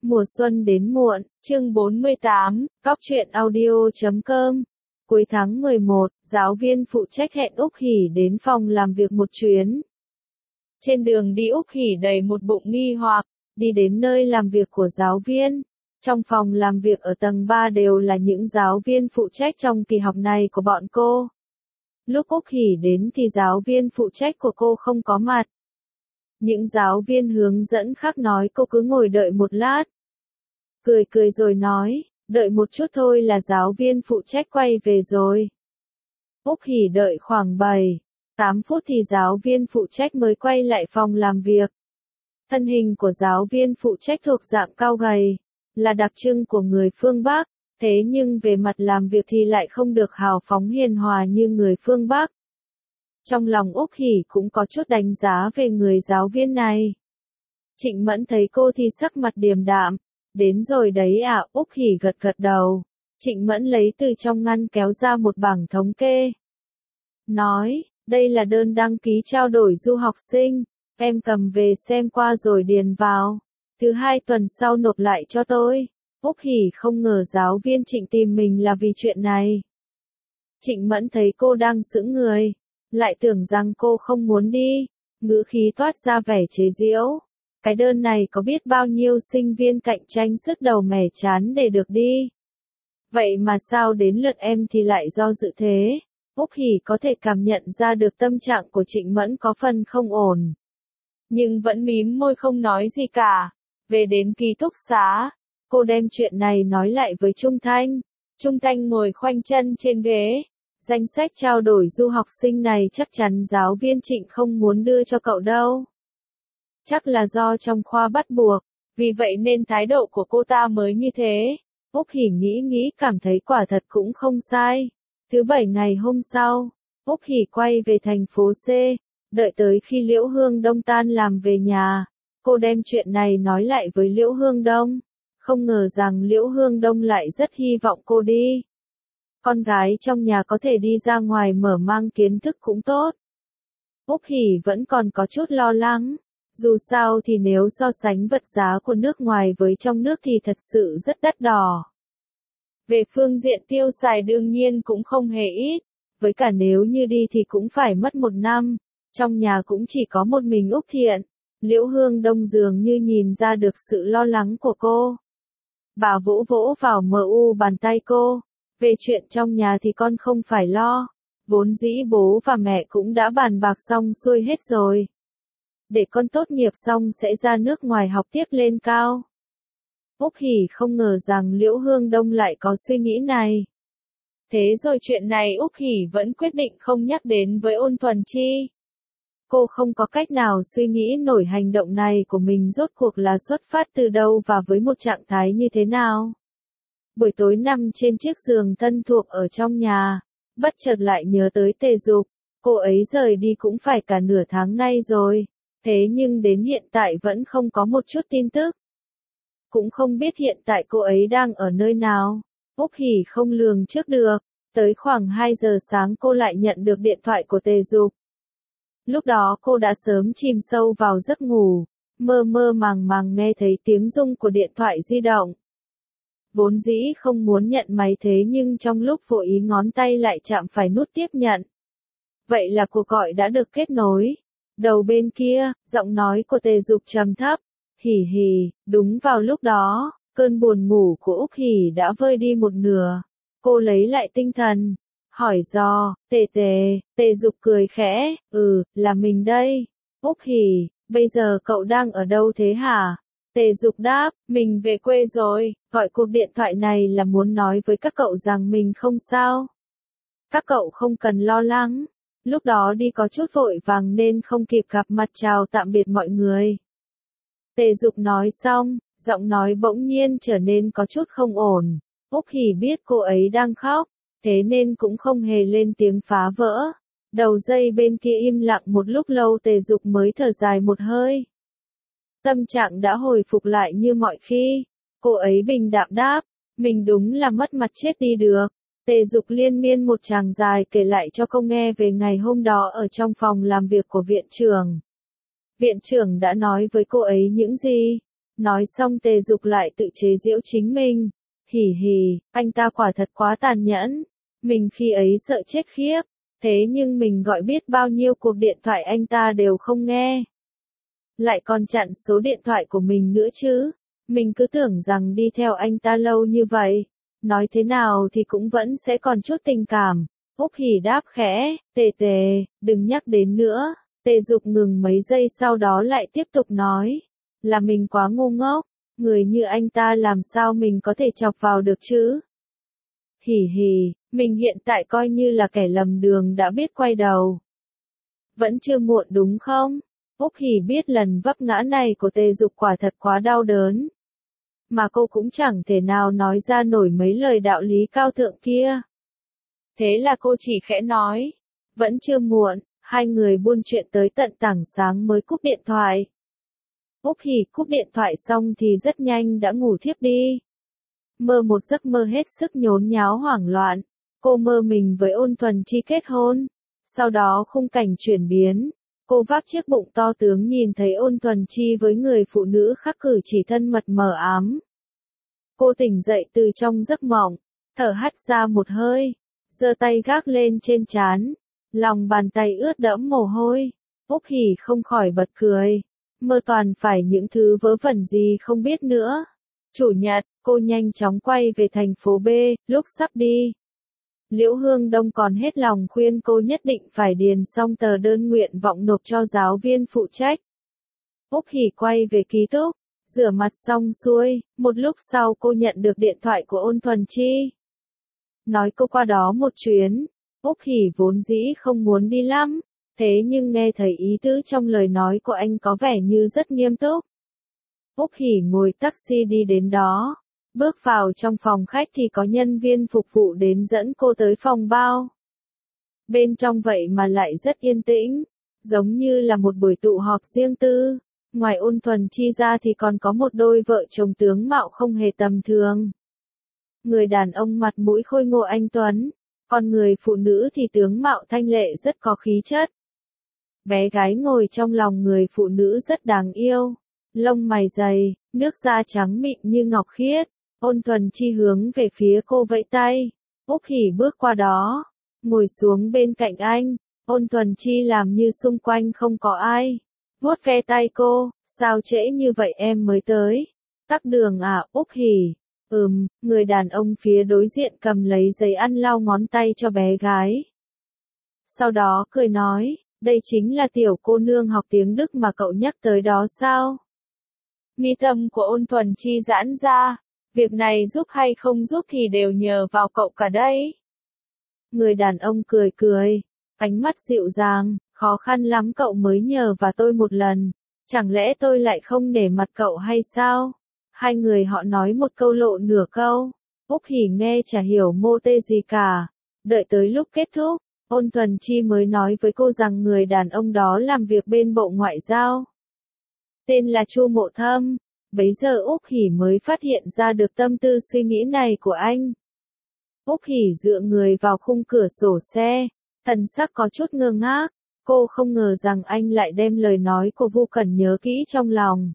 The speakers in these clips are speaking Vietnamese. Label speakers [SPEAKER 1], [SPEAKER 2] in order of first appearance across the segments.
[SPEAKER 1] Mùa xuân đến muộn, chương 48, Góc truyện audio.com. Cuối tháng 11, giáo viên phụ trách hẹn Úc Hỷ đến phòng làm việc một chuyến. Trên đường đi Úc Hỷ đầy một bụng nghi hoặc, đi đến nơi làm việc của giáo viên. Trong phòng làm việc ở tầng 3 đều là những giáo viên phụ trách trong kỳ học này của bọn cô. Lúc Úc Hỷ đến thì giáo viên phụ trách của cô không có mặt. Những giáo viên hướng dẫn khác nói cô cứ ngồi đợi một lát. Cười rồi nói, đợi một chút thôi là giáo viên phụ trách quay về rồi. Úc Hỷ đợi khoảng 7-8 phút thì giáo viên phụ trách mới quay lại phòng làm việc. Thân hình của giáo viên phụ trách thuộc dạng cao gầy, là đặc trưng của người phương Bắc, thế nhưng về mặt làm việc thì lại không được hào phóng hiền hòa như người phương Bắc. Trong lòng Úc Hỷ cũng có chút đánh giá về người giáo viên này. Trịnh Mẫn thấy cô thì sắc mặt điềm đạm. Đến rồi đấy à, Úc Hỷ gật đầu. Trịnh Mẫn lấy từ trong ngăn kéo ra một bảng thống kê. Nói, đây là đơn đăng ký trao đổi du học sinh, em cầm về xem qua rồi điền vào. Thứ 2 tuần sau nộp lại cho tôi. Úc Hỷ không ngờ giáo viên Trịnh tìm mình là vì chuyện này. Trịnh Mẫn thấy cô đang sững người, lại tưởng rằng cô không muốn đi, ngữ khí toát ra vẻ chế giễu. Cái đơn này có biết bao nhiêu sinh viên cạnh tranh sứt đầu mẻ trán để được đi. Vậy mà sao đến lượt em thì lại do dự thế? Úc Hỷ có thể cảm nhận ra được tâm trạng của Trịnh Mẫn có phần không ổn. Nhưng vẫn mím môi không nói gì cả. Về đến ký túc xá, cô đem chuyện này nói lại với Trung Thanh. Trung Thanh ngồi khoanh chân trên ghế. Danh sách trao đổi du học sinh này chắc chắn giáo viên Trịnh không muốn đưa cho cậu đâu. Chắc là do trong khoa bắt buộc, vì vậy nên thái độ của cô ta mới như thế. Úc Hỷ nghĩ cảm thấy quả thật cũng không sai. Thứ 7 ngày hôm sau, Úc Hỷ quay về thành phố C, đợi tới khi Liễu Hương Đông tan làm về nhà. Cô đem chuyện này nói lại với Liễu Hương Đông. Không ngờ rằng Liễu Hương Đông lại rất hy vọng cô đi. Con gái trong nhà có thể đi ra ngoài mở mang kiến thức cũng tốt. Úc Hỷ vẫn còn có chút lo lắng. Dù sao thì nếu so sánh vật giá của nước ngoài với trong nước thì thật sự rất đắt đỏ. Về phương diện tiêu xài đương nhiên cũng không hề ít, với cả nếu như đi thì cũng phải mất 1 năm, trong nhà cũng chỉ có một mình Úc Thiện. Liễu Hương Đông dường như nhìn ra được sự lo lắng của cô. Bà vỗ vào bàn tay cô, về chuyện trong nhà thì con không phải lo, vốn dĩ bố và mẹ cũng đã bàn bạc xong xuôi hết rồi. Để con tốt nghiệp xong sẽ ra nước ngoài học tiếp lên cao. Úc Hỷ không ngờ rằng Liễu Hương Đông lại có suy nghĩ này. Thế rồi chuyện này Úc Hỷ vẫn quyết định không nhắc đến với Ôn Thuần Chi. Cô không có cách nào suy nghĩ nổi hành động này của mình rốt cuộc là xuất phát từ đâu và với một trạng thái như thế nào. Buổi tối nằm trên chiếc giường thân thuộc ở trong nhà, bất chợt lại nhớ tới Tề Dục. Cô ấy rời đi cũng phải cả nửa tháng nay rồi. Thế nhưng đến hiện tại vẫn không có một chút tin tức. Cũng không biết hiện tại cô ấy đang ở nơi nào. Úc Hỷ không lường trước được. Tới khoảng 2 giờ sáng cô lại nhận được điện thoại của Tề Dục. Lúc đó cô đã sớm chìm sâu vào giấc ngủ. Mơ màng nghe thấy tiếng rung của điện thoại di động. Vốn dĩ không muốn nhận máy thế nhưng trong lúc vô ý ngón tay lại chạm phải nút tiếp nhận. Vậy là cuộc gọi đã được kết nối. Đầu bên kia, giọng nói của Tề Dục trầm thấp. Hỷ, đúng vào lúc đó, cơn buồn ngủ của Úc Hỷ đã vơi đi một nửa. Cô lấy lại tinh thần, hỏi do, Tề Dục cười khẽ, là mình đây. Úc Hỷ, bây giờ cậu đang ở đâu thế hả? Tề Dục đáp, mình về quê rồi, gọi cuộc điện thoại này là muốn nói với các cậu rằng mình không sao. Các cậu không cần lo lắng. Lúc đó đi có chút vội vàng nên không kịp gặp mặt chào tạm biệt mọi người. Tề Dục nói xong, giọng nói bỗng nhiên trở nên có chút không ổn. Úc Hỷ biết cô ấy đang khóc, thế nên cũng không hề lên tiếng phá vỡ. Đầu dây bên kia im lặng một lúc lâu Tề Dục mới thở dài một hơi. Tâm trạng đã hồi phục lại như mọi khi. Cô ấy bình đạm đáp, mình đúng là mất mặt chết đi được. Tề Dục liên miên một tràng dài kể lại cho cô nghe về ngày hôm đó ở trong phòng làm việc của viện trưởng. Viện trưởng đã nói với cô ấy những gì? Nói xong Tề Dục lại tự chế giễu chính mình. Hỉ hỉ, anh ta quả thật quá tàn nhẫn. Mình khi ấy sợ chết khiếp. Thế nhưng mình gọi biết bao nhiêu cuộc điện thoại anh ta đều không nghe. Lại còn chặn số điện thoại của mình nữa chứ. Mình cứ tưởng rằng đi theo anh ta lâu như vậy. Nói thế nào thì cũng vẫn sẽ còn chút tình cảm. Úc Hỉ đáp khẽ, Tề Tề, đừng nhắc đến nữa. Tề Dục ngừng mấy giây sau đó lại tiếp tục nói. Là mình quá ngu ngốc. Người như anh ta làm sao mình có thể chọc vào được chứ? Hỉ hỉ, mình hiện tại coi như là kẻ lầm đường đã biết quay đầu. Vẫn chưa muộn đúng không? Úc Hỉ biết lần vấp ngã này của Tề Dục quả thật quá đau đớn. Mà cô cũng chẳng thể nào nói ra nổi mấy lời đạo lý cao thượng kia. Thế là cô chỉ khẽ nói. Vẫn chưa muộn, hai người buôn chuyện tới tận tảng sáng mới cúp điện thoại. Úc Hỉ cúp điện thoại xong thì rất nhanh đã ngủ thiếp đi. Mơ một giấc mơ hết sức nhốn nháo hoảng loạn. Cô mơ mình với Ôn Thuần Chi kết hôn. Sau đó khung cảnh chuyển biến. Cô vác chiếc bụng to tướng nhìn thấy Ôn Thuần Chi với người phụ nữ khác cử chỉ thân mật mờ ám. Cô tỉnh dậy từ trong giấc mộng, thở hắt ra một hơi, giơ tay gác lên trên trán, lòng bàn tay ướt đẫm mồ hôi. Úc Hỉ không khỏi bật cười. Mơ toàn phải những thứ vớ vẩn gì không biết nữa. Chủ nhật, cô nhanh chóng quay về thành phố B, lúc sắp đi. Liễu Hương Đông còn hết lòng khuyên cô nhất định phải điền xong tờ đơn nguyện vọng nộp cho giáo viên phụ trách. Úc Hỉ quay về ký túc, rửa mặt xong xuôi, một lúc sau cô nhận được điện thoại của Ôn Thuần Chi. Nói cô qua đó một chuyến. Úc Hỉ vốn dĩ không muốn đi lắm, thế nhưng nghe thấy ý tứ trong lời nói của anh có vẻ như rất nghiêm túc. Úc Hỉ ngồi taxi đi đến đó. Bước vào trong phòng khách thì có nhân viên phục vụ đến dẫn cô tới phòng bao. Bên trong vậy mà lại rất yên tĩnh, giống như là một buổi tụ họp riêng tư. Ngoài Ôn Thuần Chi ra thì còn có một đôi vợ chồng tướng mạo không hề tầm thường. Người đàn ông mặt mũi khôi ngô anh tuấn, còn người phụ nữ thì tướng mạo thanh lệ rất có khí chất. Bé gái ngồi trong lòng người phụ nữ rất đáng yêu, lông mày dày, nước da trắng mịn như ngọc khiết. Ôn Thuần Chi hướng về phía cô vẫy tay. Úc Hỉ bước qua đó, ngồi xuống bên cạnh anh. Ôn Thuần Chi làm như xung quanh không có ai, vuốt ve tay cô. Sao trễ như vậy em mới tới? Tắc đường à? Úc Hỉ. Người đàn ông phía đối diện cầm lấy giấy ăn lau ngón tay cho bé gái. Sau đó cười nói, đây chính là tiểu cô nương học tiếng Đức mà cậu nhắc tới đó sao? Mi tâm của Ôn Thuần Chi giãn ra. Việc này giúp hay không giúp thì đều nhờ vào cậu cả đấy. Người đàn ông cười cười, ánh mắt dịu dàng, khó khăn lắm cậu mới nhờ và tôi một lần. Chẳng lẽ tôi lại không nể mặt cậu hay sao? Hai người họ nói một câu lộ nửa câu. Úc Hỉ nghe chả hiểu mô tê gì cả. Đợi tới lúc kết thúc, Ôn Thuần Chi mới nói với cô rằng người đàn ông đó làm việc bên Bộ Ngoại giao. Tên là Chu Mộ Thâm. Bấy giờ Úc Hỉ mới phát hiện ra được tâm tư suy nghĩ này của anh. Úc Hỉ dựa người vào khung cửa sổ xe, thần sắc có chút ngơ ngác. Cô không ngờ rằng anh lại đem lời nói của Vu Cẩn nhớ kỹ trong lòng.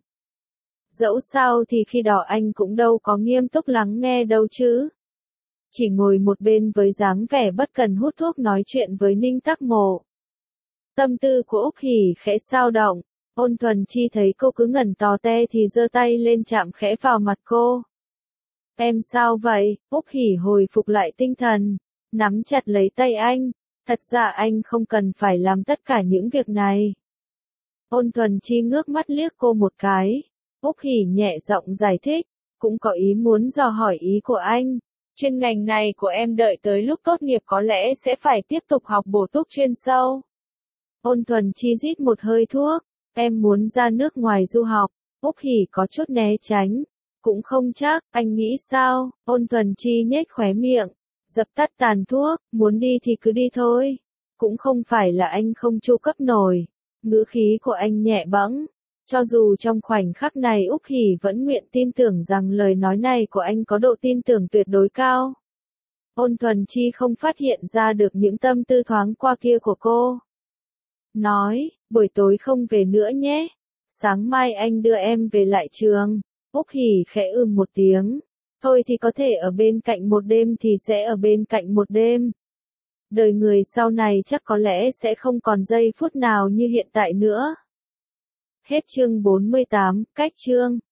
[SPEAKER 1] Dẫu sao thì khi đó anh cũng đâu có nghiêm túc lắng nghe đâu chứ. Chỉ ngồi một bên với dáng vẻ bất cần hút thuốc nói chuyện với Ninh Tắc Mộ. Tâm tư của Úc Hỉ khẽ xao động. Ôn Thuần Chi thấy cô cứ ngẩn tò te thì giơ tay lên chạm khẽ vào mặt cô. Em sao vậy? Úc Hỉ hồi phục lại tinh thần, nắm chặt lấy tay anh. Thật ra anh không cần phải làm tất cả những việc này. Ôn Thuần Chi ngước mắt liếc cô một cái. Úc Hỉ nhẹ giọng giải thích, cũng có ý muốn dò hỏi ý của anh. Chuyên ngành này của em đợi tới lúc tốt nghiệp có lẽ sẽ phải tiếp tục học bổ túc chuyên sâu. Ôn Thuần Chi rít một hơi thuốc. Em muốn ra nước ngoài du học. Úc Hỉ có chút né tránh. Cũng không chắc, anh nghĩ sao? Ôn Thuần Chi nhếch khóe miệng, dập tắt tàn thuốc, muốn đi thì cứ đi thôi. Cũng không phải là anh không chu cấp nổi. Ngữ khí của anh nhẹ bẫng. Cho dù trong khoảnh khắc này Úc Hỉ vẫn nguyện tin tưởng rằng lời nói này của anh có độ tin tưởng tuyệt đối cao. Ôn Thuần Chi không phát hiện ra được những tâm tư thoáng qua kia của cô. Nói, buổi tối không về nữa nhé. Sáng mai anh đưa em về lại trường. Úc Hỷ khẽ một tiếng. Thôi thì có thể ở bên cạnh một đêm thì sẽ ở bên cạnh một đêm. Đời người sau này chắc có lẽ sẽ không còn giây phút nào như hiện tại nữa. Hết chương 48, cách chương.